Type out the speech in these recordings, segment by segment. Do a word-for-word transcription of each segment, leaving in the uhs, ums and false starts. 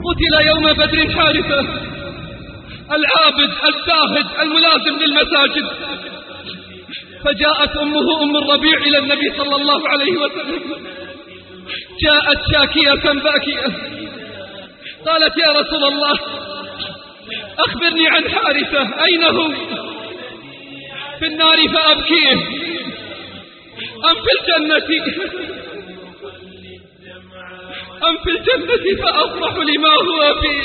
قتل يوم بدر حارثة العابد الزاهد الملازم للمساجد. فجاءت أمه أم الربيع إلى النبي صلى الله عليه وسلم، جاءت شاكية باكية، قالت يا رسول الله أخبرني عن حارثة، أين هو؟ في النار فأبكيه أم في الجنة أم في الجنة فأفرح لما هو فيه؟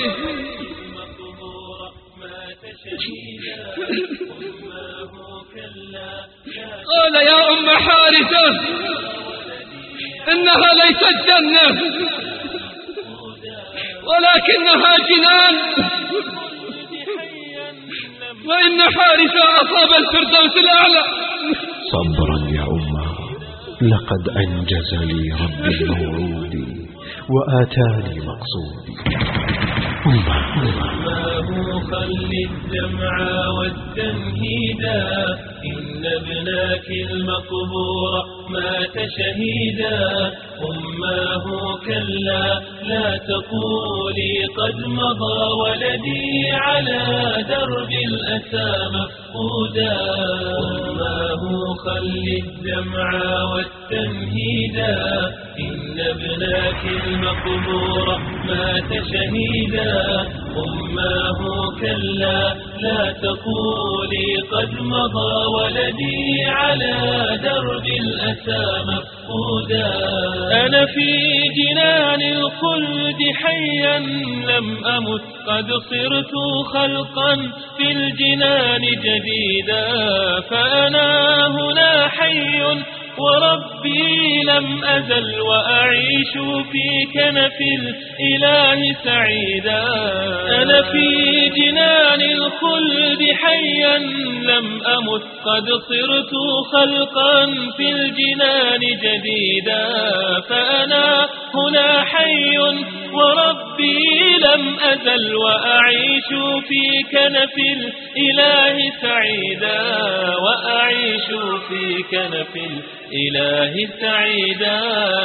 قال يا أم حارثة إنها ليست جنة ولكنها جنان، وإن حارثة أصاب الفردوس الأعلى. صبرا يا أمه، لقد أنجز لي ربي موعودي وآتاني مقصودي. أماه خل الدمع والتنهيدا، إن ابناك المقبور مات شهيدا. أماه كلا لا تقولي قد مضى ولدي على درب الأسى مفقودا. أماه خل الدمع والتنهيدا، إن ابناك المقبور مات شهيدا. أماه كلا لا تقولي قد مضى ولدي على درب الأسى مفقودا. أنا في جنان الخلد حيا لم أمت، قد صرت خلقا في الجنان جديدا. فأنا هنا حي وربي لم أزل وأعيش في كنف الإله سعيدا. أنا في جنان الخلد حيا لم أمت، قد صرت خلقا في الجنان جديدا. فأنا هنا حي وربي لم أزل وأعيش في كنف الإله سعيدا. وأعيش في كنف الإله سعيدا.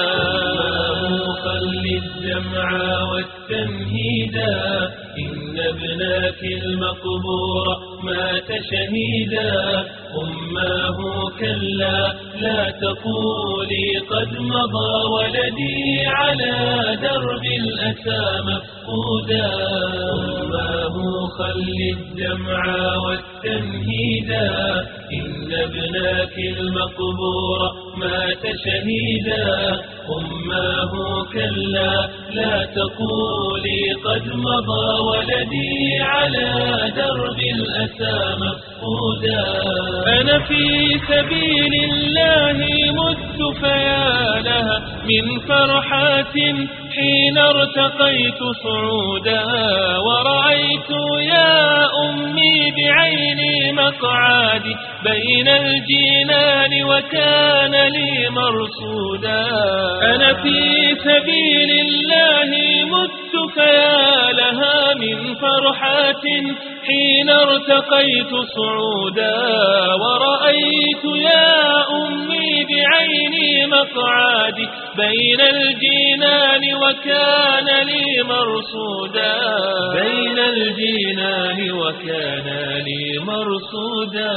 خل الدمع والتنهيدا، إن ابناك المقبور مات شهيدا. أماه كلا لا تقولي قد مضى ولدي على درب الأسى مفقودا. أماه خل الدمع والتنهيدا، إن ابناك المقبور مات شهيدا. أماه كلا لا تقولي قد مضى ولدي على درب الأسى مفقودا. أنا في سبيل الله مت فيا لها من فرحات حين ارتقيت صعودا. ورأيت يا أمي بعيني مقعدي بين الجنان وكان لي مرصودا. أنا في سبيل الله مت فيا لها من فرحات حين ارتقيت صعودا. ورأيت يا أمي بعيني مقعدي بين الجنان وكان لي مرصودا. بين الجنان وكان لي مرصودا.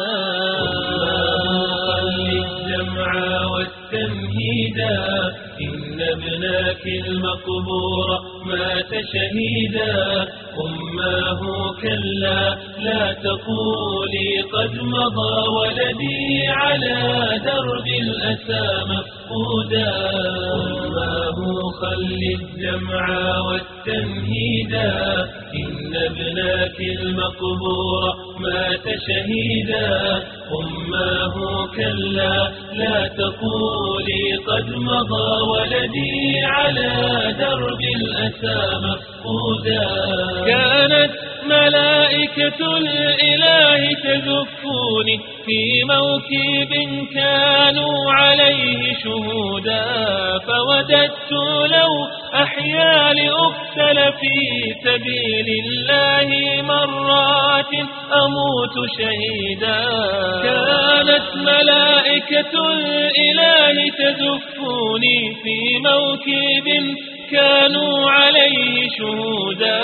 خل الدمع والتنهيدا، إن ابناك المقبور مات شهيدا. أماه كلا لا تقولي قد مضى ولدي على درب الأسى مفقودا. أماه خل الدمع والتنهيدا، إن ابناك المقبور مات شهيدا. أماه كلا لا تقولي قد مضى ولدي على درب الأسى مفقودا. كانت ملائكة الإله تزفوني في موكب كانوا عليه شهودا. فوددت لو أحيا لأقتل في سبيل الله مرات أموت شهيدا. كانت ملائكة الإله تزفوني في موكب كانوا عليه شهودا.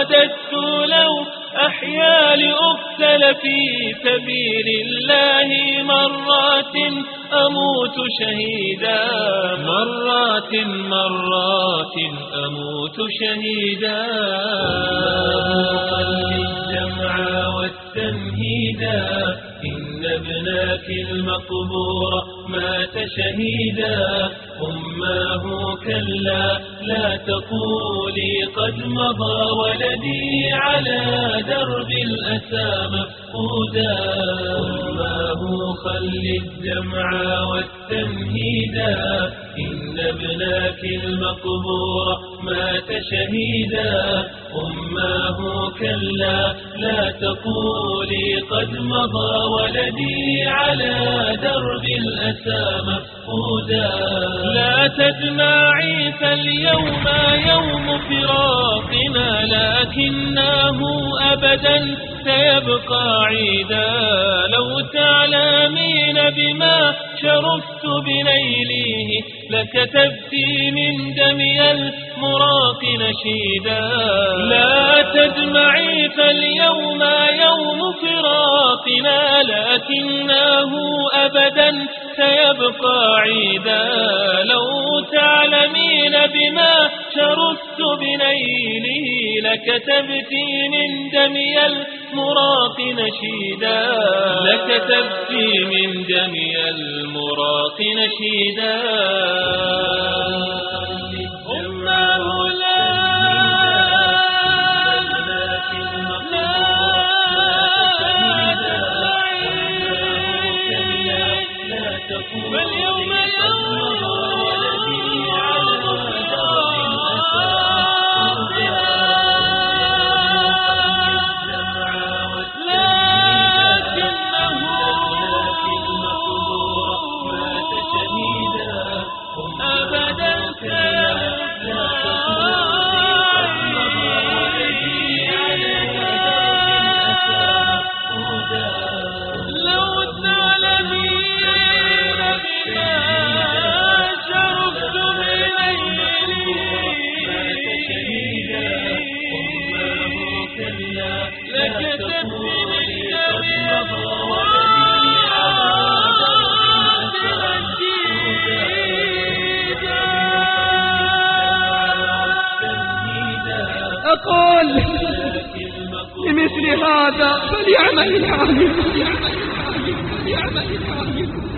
وددت لو أحيا لأقتل في سبيل الله مرات أموت شهيدا مرات مرات أموت شهيدا الجمع والتمهيدا إن ابناك المقبور مات شهيدا أماه كلا لا تقولي قد مضى ولدي على درب الأسى مفقودا أماه خل الدمع والتمهيدا إن ابناك المقبور مات شهيدا أماه كلا لا تقولي قد مضى ولدي على درب الأسى مفقودا لا تدمعي فاليوم يوم فراقنا لكنه أبدا سيبقى عيدا لو تعلمين بما شرفت بليله لكتبت من دمي المراق نشيدا لا تدمعي فاليوم يوم فراقنا لكنه أبدا سيبقى عيدا لو تعلمين بما شرفت بليله لكتبت من دمي المراق نشيدا لكتبت من دمي المراق نشيدا أمه لا واليوم يوم ولدي على درب أقول لمثل هذا فليعمل العامل.